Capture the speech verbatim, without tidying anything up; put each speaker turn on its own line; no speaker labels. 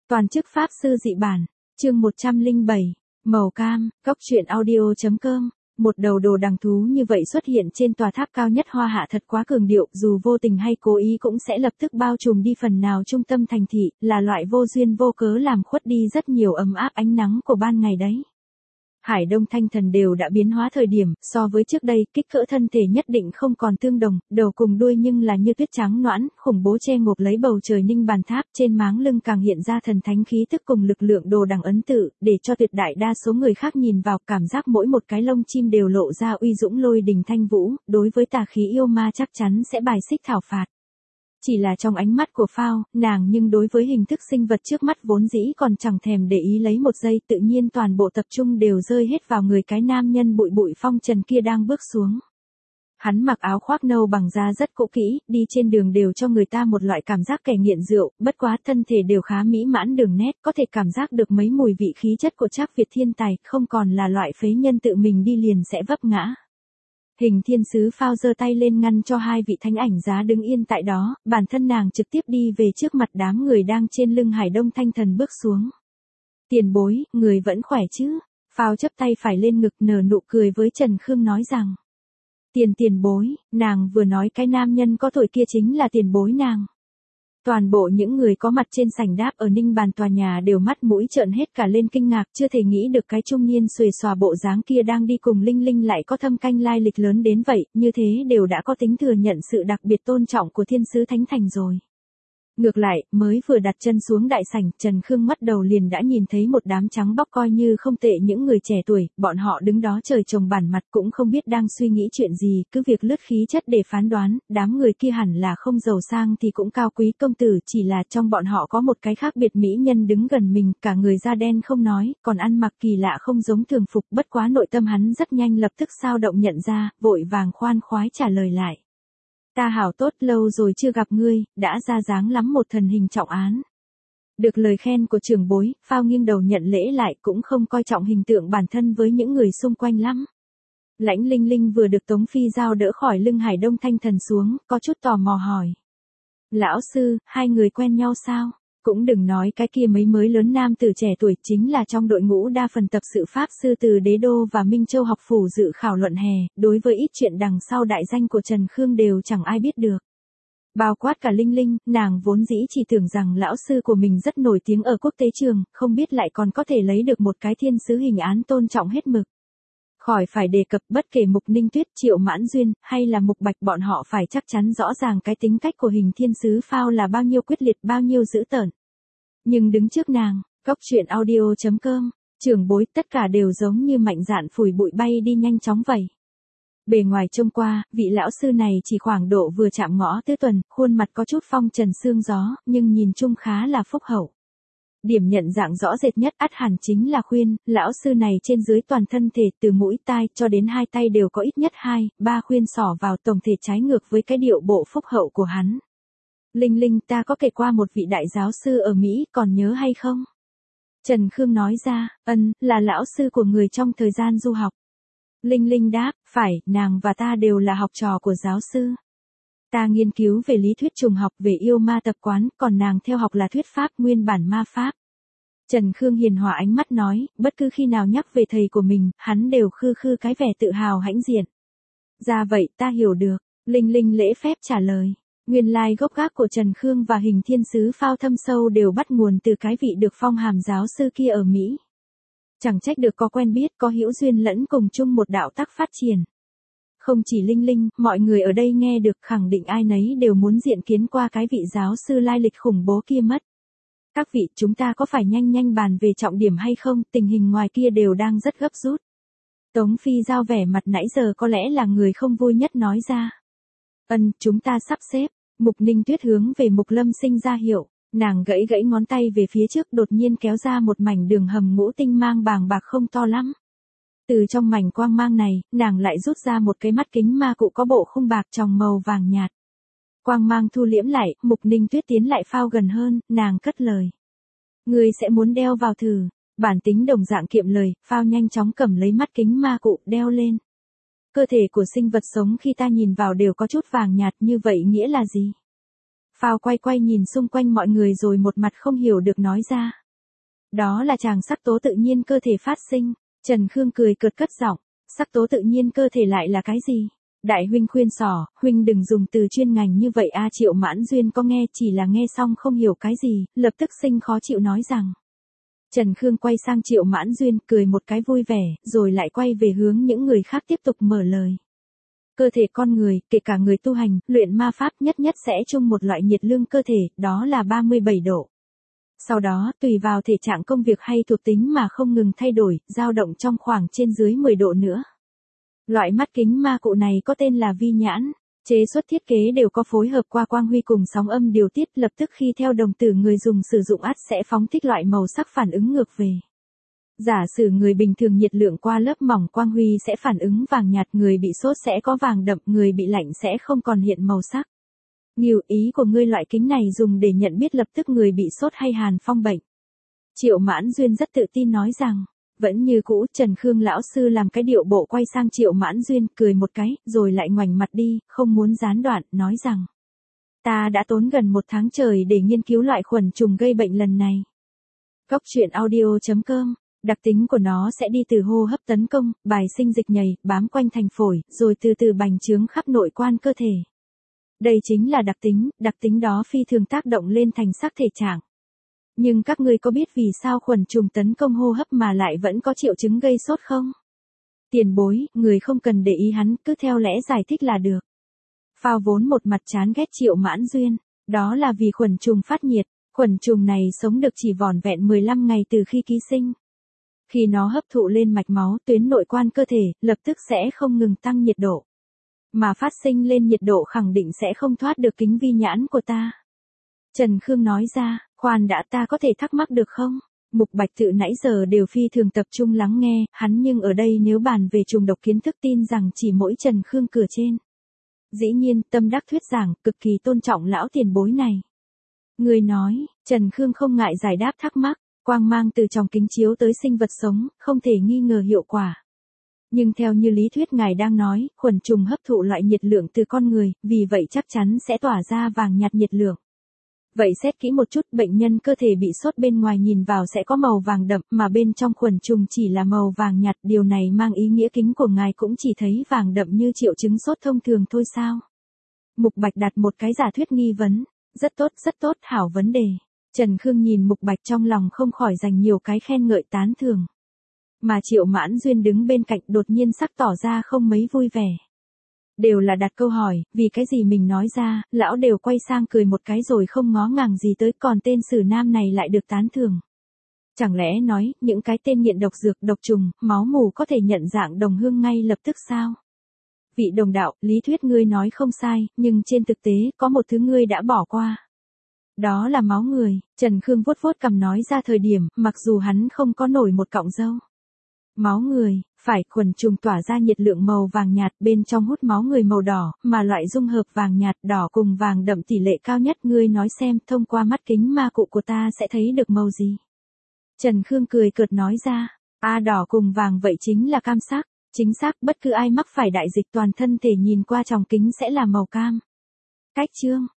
Toàn chức Pháp Sư Dị Bản, chương một trăm lẻ bảy, màu cam, góc truyện audio chấm com. Một đầu đồ đằng thú như vậy xuất hiện trên tòa tháp cao nhất Hoa Hạ thật quá cường điệu, dù vô tình hay cố ý cũng sẽ lập tức bao trùm đi phần nào trung tâm thành thị, là loại vô duyên vô cớ làm khuất đi rất nhiều ấm áp ánh nắng của ban ngày đấy. Hải Đông Thanh Thần đều đã biến hóa thời điểm, so với trước đây, kích cỡ thân thể nhất định không còn tương đồng, đầu cùng đuôi nhưng là như tuyết trắng noãn, khủng bố che ngộp lấy bầu trời Ninh Bàn Tháp, trên máng lưng càng hiện ra thần thánh khí tức cùng lực lượng đồ đằng ấn tự, để cho tuyệt đại đa số người khác nhìn vào cảm giác mỗi một cái lông chim đều lộ ra uy dũng lôi đình thanh vũ, đối với tà khí yêu ma chắc chắn sẽ bài xích thảo phạt. Chỉ là trong ánh mắt của Phao, nàng nhưng đối với hình thức sinh vật trước mắt vốn dĩ còn chẳng thèm để ý lấy một giây, tự nhiên toàn bộ tập trung đều rơi hết vào người cái nam nhân bụi bụi phong trần kia đang bước xuống. Hắn mặc áo khoác nâu bằng da rất cũ kỹ, đi trên đường đều cho người ta một loại cảm giác kẻ nghiện rượu, bất quá thân thể đều khá mỹ mãn đường nét, có thể cảm giác được mấy mùi vị khí chất của Trác Việt thiên tài, không còn là loại phế nhân tự mình đi liền sẽ vấp ngã. Hình thiên sứ Phao giơ tay lên ngăn cho hai vị thánh ảnh giá đứng yên tại đó, bản thân nàng trực tiếp đi về trước mặt đám người đang trên lưng Hải Đông Thanh Thần bước xuống. Tiền bối, người vẫn khỏe chứ? Phao chấp tay phải lên ngực nở nụ cười với Trần Khương nói rằng. Tiền tiền bối, nàng vừa nói cái nam nhân có tuổi kia chính là tiền bối nàng. Toàn bộ những người có mặt trên sảnh đáp ở Ninh Bàn tòa nhà đều mắt mũi trợn hết cả lên kinh ngạc, chưa thể nghĩ được cái trung niên xuề xòa bộ dáng kia đang đi cùng Linh Linh lại có thâm canh lai lịch lớn đến vậy, như thế đều đã có tính thừa nhận sự đặc biệt tôn trọng của thiên sứ Thánh Thành rồi. Ngược lại, mới vừa đặt chân xuống đại sảnh, Trần Khương mắt đầu liền đã nhìn thấy một đám trắng bóc coi như không tệ những người trẻ tuổi, bọn họ đứng đó trời trồng bản mặt cũng không biết đang suy nghĩ chuyện gì, cứ việc lướt khí chất để phán đoán, đám người kia hẳn là không giàu sang thì cũng cao quý công tử, chỉ là trong bọn họ có một cái khác biệt mỹ nhân đứng gần mình, cả người da đen không nói, còn ăn mặc kỳ lạ không giống thường phục, bất quá nội tâm hắn rất nhanh lập tức sao động nhận ra, vội vàng khoan khoái trả lời lại. Ta hảo tốt, lâu rồi chưa gặp ngươi, đã ra dáng lắm một thần hình trọng án. Được lời khen của trưởng bối, Phao nghiêng đầu nhận lễ lại cũng không coi trọng hình tượng bản thân với những người xung quanh lắm. Lãnh Linh Linh vừa được Tống Phi Giao đỡ khỏi lưng Hải Đông Thanh Thần xuống, có chút tò mò hỏi. Lão sư, hai người quen nhau sao? Cũng đừng nói cái kia mấy mới lớn nam tử trẻ tuổi chính là trong đội ngũ đa phần tập sự Pháp sư từ Đế Đô và Minh Châu học phủ dự khảo luận hè, đối với ít chuyện đằng sau đại danh của Trần Khương đều chẳng ai biết được. Bao quát cả Linh Linh, nàng vốn dĩ chỉ tưởng rằng lão sư của mình rất nổi tiếng ở quốc tế trường, không biết lại còn có thể lấy được một cái thiên sứ hình án tôn trọng hết mực. Khỏi phải đề cập bất kể Mục Ninh Tuyết, Triệu Mãn Duyên, hay là Mục Bạch bọn họ phải chắc chắn rõ ràng cái tính cách của hình thiên sứ Phao là bao nhiêu quyết liệt bao nhiêu dữ tợn. Nhưng đứng trước nàng, góc truyện audio chấm com, trưởng bối tất cả đều giống như mạnh dạn phủi bụi bay đi nhanh chóng vậy. Bề ngoài trông qua, vị lão sư này chỉ khoảng độ vừa chạm ngõ tứ tuần, khuôn mặt có chút phong trần sương gió, nhưng nhìn chung khá là phúc hậu. Điểm nhận dạng rõ rệt nhất ắt hẳn chính là khuyên, lão sư này trên dưới toàn thân thể từ mũi tai cho đến hai tay đều có ít nhất hai, ba khuyên xỏ vào tổng thể trái ngược với cái điệu bộ phúc hậu của hắn. Linh Linh, ta có kể qua một vị đại giáo sư ở Mỹ, còn nhớ hay không? Trần Khương nói ra, ân, là lão sư của người trong thời gian du học. Linh Linh đáp, phải, nàng và ta đều là học trò của giáo sư. Ta nghiên cứu về lý thuyết trùng học về yêu ma tập quán, còn nàng theo học là thuyết pháp nguyên bản ma pháp. Trần Khương hiền hòa ánh mắt nói, bất cứ khi nào nhắc về thầy của mình, hắn đều khư khư cái vẻ tự hào hãnh diện. Ra vậy, ta hiểu được. Linh Linh lễ phép trả lời. Nguyên lai gốc gác của Trần Khương và hình thiên sứ Phao thâm sâu đều bắt nguồn từ cái vị được phong hàm giáo sư kia ở Mỹ. Chẳng trách được có quen biết có hữu duyên lẫn cùng chung một đạo tắc phát triển. Không chỉ Linh Linh, mọi người ở đây nghe được khẳng định ai nấy đều muốn diện kiến qua cái vị giáo sư lai lịch khủng bố kia mất. Các vị, chúng ta có phải nhanh nhanh bàn về trọng điểm hay không, tình hình ngoài kia đều đang rất gấp rút. Tống Phi Giao vẻ mặt nãy giờ có lẽ là người không vui nhất nói ra. Ân, chúng ta sắp xếp. Mục Ninh Tuyết hướng về Mục Lâm Sinh ra hiệu, nàng gãy gãy ngón tay về phía trước đột nhiên kéo ra một mảnh đường hầm ngũ tinh mang bàng bạc không to lắm. Từ trong mảnh quang mang này, nàng lại rút ra một cái mắt kính ma cụ có bộ khung bạc tròng màu vàng nhạt. Quang mang thu liễm lại, Mục Ninh Tuyết tiến lại Phao gần hơn, nàng cất lời. Ngươi sẽ muốn đeo vào thử, bản tính đồng dạng kiệm lời, Phao nhanh chóng cầm lấy mắt kính ma cụ đeo lên. Cơ thể của sinh vật sống khi ta nhìn vào đều có chút vàng nhạt, như vậy nghĩa là gì? Phao quay quay nhìn xung quanh mọi người rồi một mặt không hiểu được nói ra. Đó là chàng sắc tố tự nhiên cơ thể phát sinh. Trần Khương cười cợt cất giọng, sắc tố tự nhiên cơ thể lại là cái gì? Đại huynh khuyên xỏ, huynh đừng dùng từ chuyên ngành như vậy a. Triệu Mãn Duyên có nghe chỉ là nghe xong không hiểu cái gì, lập tức sinh khó chịu nói rằng. Trần Khương quay sang Triệu Mãn Duyên cười một cái vui vẻ, rồi lại quay về hướng những người khác tiếp tục mở lời. Cơ thể con người, kể cả người tu hành, luyện ma pháp nhất nhất sẽ chung một loại nhiệt lương cơ thể, đó là ba mươi bảy độ. Sau đó, tùy vào thể trạng công việc hay thuộc tính mà không ngừng thay đổi, dao động trong khoảng trên dưới mười độ nữa. Loại mắt kính ma cụ này có tên là vi nhãn, chế xuất thiết kế đều có phối hợp qua quang huy cùng sóng âm điều tiết, lập tức khi theo đồng tử người dùng sử dụng ắt sẽ phóng thích loại màu sắc phản ứng ngược về. Giả sử người bình thường nhiệt lượng qua lớp mỏng quang huy sẽ phản ứng vàng nhạt, người bị sốt sẽ có vàng đậm, người bị lạnh sẽ không còn hiện màu sắc. Nhiều ý của ngươi loại kính này dùng để nhận biết lập tức người bị sốt hay hàn phong bệnh. Triệu Mãn Duyên rất tự tin nói rằng, vẫn như cũ. Trần Khương lão sư làm cái điệu bộ quay sang Triệu Mãn Duyên, cười một cái, rồi lại ngoảnh mặt đi, không muốn gián đoạn, nói rằng. Ta đã tốn gần một tháng trời để nghiên cứu loại khuẩn trùng gây bệnh lần này. Góc truyện audio chấm com, đặc tính của nó sẽ đi từ hô hấp tấn công, bài sinh dịch nhầy, bám quanh thành phổi, rồi từ từ bành trướng khắp nội quan cơ thể. Đây chính là đặc tính, đặc tính đó phi thường tác động lên thành sắc thể trạng. Nhưng các ngươi có biết vì sao khuẩn trùng tấn công hô hấp mà lại vẫn có triệu chứng gây sốt không? Tiền bối, người không cần để ý hắn, cứ theo lẽ giải thích là được. Phao vốn một mặt chán ghét Triệu Mãn Duyên, đó là vì khuẩn trùng phát nhiệt, khuẩn trùng này sống được chỉ vỏn vẹn mười lăm ngày từ khi ký sinh. Khi nó hấp thụ lên mạch máu, tuyến nội quan cơ thể, lập tức sẽ không ngừng tăng nhiệt độ. Mà phát sinh lên nhiệt độ khẳng định sẽ không thoát được kính vi nhãn của ta. Trần Khương nói ra, khoan đã, ta có thể thắc mắc được không? Mục Bạch tự nãy giờ đều phi thường tập trung lắng nghe, hắn nhưng ở đây nếu bàn về trùng độc kiến thức tin rằng chỉ mỗi Trần Khương cửa trên. Dĩ nhiên, tâm đắc thuyết giảng, cực kỳ tôn trọng lão tiền bối này. Người nói, Trần Khương không ngại giải đáp thắc mắc, quang mang từ trong kính chiếu tới sinh vật sống, không thể nghi ngờ hiệu quả. Nhưng theo như lý thuyết ngài đang nói, khuẩn trùng hấp thụ loại nhiệt lượng từ con người, vì vậy chắc chắn sẽ tỏa ra vàng nhạt nhiệt lượng. Vậy xét kỹ một chút, bệnh nhân cơ thể bị sốt bên ngoài nhìn vào sẽ có màu vàng đậm, mà bên trong khuẩn trùng chỉ là màu vàng nhạt, điều này mang ý nghĩa kính của ngài cũng chỉ thấy vàng đậm như triệu chứng sốt thông thường thôi sao? Mục Bạch đặt một cái giả thuyết nghi vấn, rất tốt, rất tốt, hảo vấn đề. Trần Khương nhìn Mục Bạch trong lòng không khỏi dành nhiều cái khen ngợi tán thưởng. Mà Triệu Mãn Duyên đứng bên cạnh đột nhiên sắc tỏ ra không mấy vui vẻ. Đều là đặt câu hỏi, vì cái gì mình nói ra, lão đều quay sang cười một cái rồi không ngó ngàng gì tới, còn tên Sử Nam này lại được tán thưởng. Chẳng lẽ nói, những cái tên nghiện độc dược, độc trùng, máu mù có thể nhận dạng đồng hương ngay lập tức sao? Vị đồng đạo, lý thuyết ngươi nói không sai, nhưng trên thực tế, có một thứ ngươi đã bỏ qua. Đó là máu người. Trần Khương vuốt vuốt cằm nói ra thời điểm, mặc dù hắn không có nổi một cọng râu. Máu người, phải, khuẩn trùng tỏa ra nhiệt lượng màu vàng nhạt, bên trong hút máu người màu đỏ, mà loại dung hợp vàng nhạt, đỏ cùng vàng đậm tỷ lệ cao nhất, ngươi nói xem, thông qua mắt kính ma cụ của ta sẽ thấy được màu gì? Trần Khương cười cợt nói ra, a đỏ cùng vàng vậy chính là cam sắc, chính xác, bất cứ ai mắc phải đại dịch toàn thân thể nhìn qua tròng kính sẽ là màu cam. Cách chương